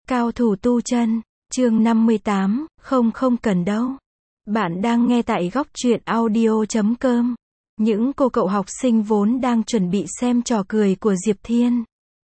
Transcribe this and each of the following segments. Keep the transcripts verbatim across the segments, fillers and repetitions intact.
Cao thủ tu chân, chương năm mươi tám, không không cần đâu. Bạn đang nghe tại góc truyện audio chấm com. Những cô cậu học sinh vốn đang chuẩn bị xem trò cười của Diệp Thiên.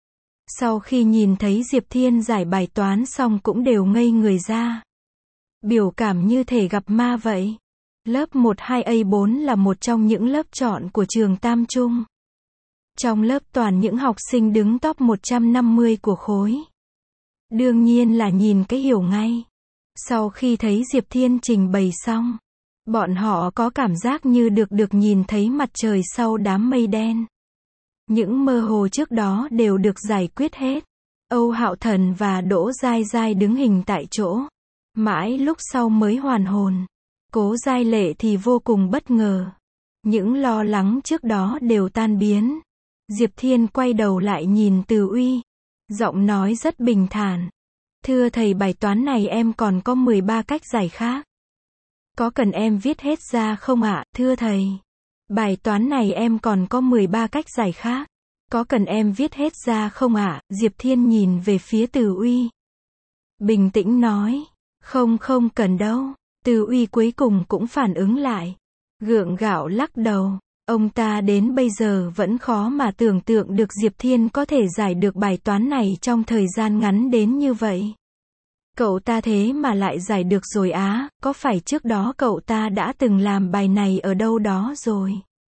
Sau khi nhìn thấy Diệp Thiên giải bài toán xong cũng đều ngây người ra. Biểu cảm như thể gặp ma vậy. Lớp một hai A bốn là một trong những lớp chọn của trường Tam Trung. Trong lớp toàn những học sinh đứng top một trăm năm mươi của khối. Đương nhiên là nhìn cái hiểu ngay. Sau khi thấy Diệp Thiên trình bày xong, bọn họ có cảm giác như được được nhìn thấy mặt trời sau đám mây đen. Những mơ hồ trước đó đều được giải quyết hết. Âu Hạo Thần và Đỗ Giai Giai đứng hình tại chỗ. Mãi lúc sau mới hoàn hồn. Cố Giai Lệ thì vô cùng bất ngờ. Những lo lắng trước đó đều tan biến. Diệp Thiên quay đầu lại nhìn Từ Uy. Giọng nói rất bình thản. Thưa thầy, bài toán này em còn có mười ba cách giải khác. Có cần em viết hết ra không ạ? Thưa thầy, bài toán này em còn có mười ba cách giải khác. Có cần em viết hết ra không ạ? Diệp Thiên nhìn về phía Từ Uy. Bình tĩnh nói. Không không cần đâu. Từ Uy cuối cùng cũng phản ứng lại. Gượng gạo lắc đầu. Ông ta đến bây giờ vẫn khó mà tưởng tượng được Diệp Thiên có thể giải được bài toán này trong thời gian ngắn đến như vậy. Cậu ta thế mà lại giải được rồi á, có phải trước đó cậu ta đã từng làm bài này ở đâu đó rồi?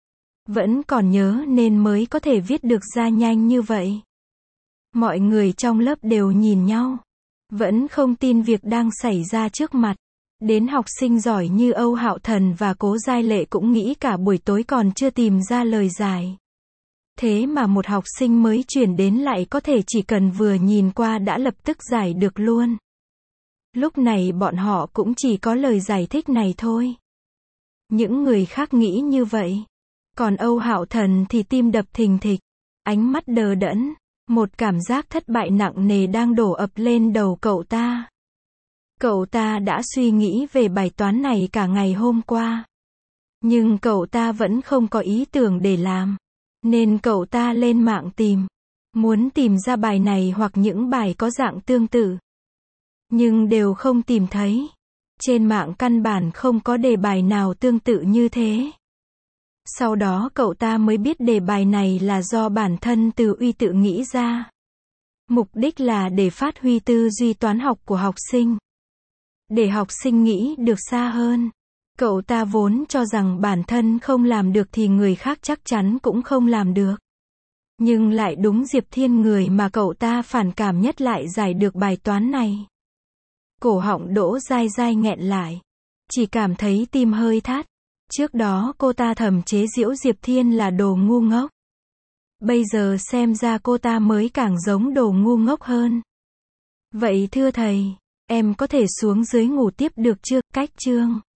Vẫn còn nhớ nên mới có thể viết được ra nhanh như vậy. Mọi người trong lớp đều nhìn nhau. Vẫn không tin việc đang xảy ra trước mặt. Đến học sinh giỏi như Âu Hạo Thần và Cố Giai Lệ cũng nghĩ cả buổi tối còn chưa tìm ra lời giải. Thế mà một học sinh mới chuyển đến lại có thể chỉ cần vừa nhìn qua đã lập tức giải được luôn. Lúc này bọn họ cũng chỉ có lời giải thích này thôi. Những người khác nghĩ như vậy. Còn Âu Hạo Thần thì tim đập thình thịch, ánh mắt đờ đẫn, một cảm giác thất bại nặng nề đang đổ ập lên đầu cậu ta. Cậu ta đã suy nghĩ về bài toán này cả ngày hôm qua. Nhưng cậu ta vẫn không có ý tưởng để làm. Nên cậu ta lên mạng tìm. Muốn tìm ra bài này hoặc những bài có dạng tương tự. Nhưng đều không tìm thấy. Trên mạng căn bản không có đề bài nào tương tự như thế. Sau đó cậu ta mới biết đề bài này là do bản thân Từ Uy tự nghĩ ra. Mục đích là để phát huy tư duy toán học của học sinh. Để học sinh nghĩ được xa hơn. Cậu ta vốn cho rằng bản thân không làm được thì người khác chắc chắn cũng không làm được. Nhưng lại đúng Diệp Thiên, người mà cậu ta phản cảm nhất, lại giải được bài toán này. Cổ họng Đỗ Giai Giai nghẹn lại. Chỉ cảm thấy tim hơi thắt. Trước đó cô ta thầm chế giễu Diệp Thiên là đồ ngu ngốc. Bây giờ xem ra cô ta mới càng giống đồ ngu ngốc hơn. Vậy thưa thầy, em có thể xuống dưới ngủ tiếp được chưa? Cách chương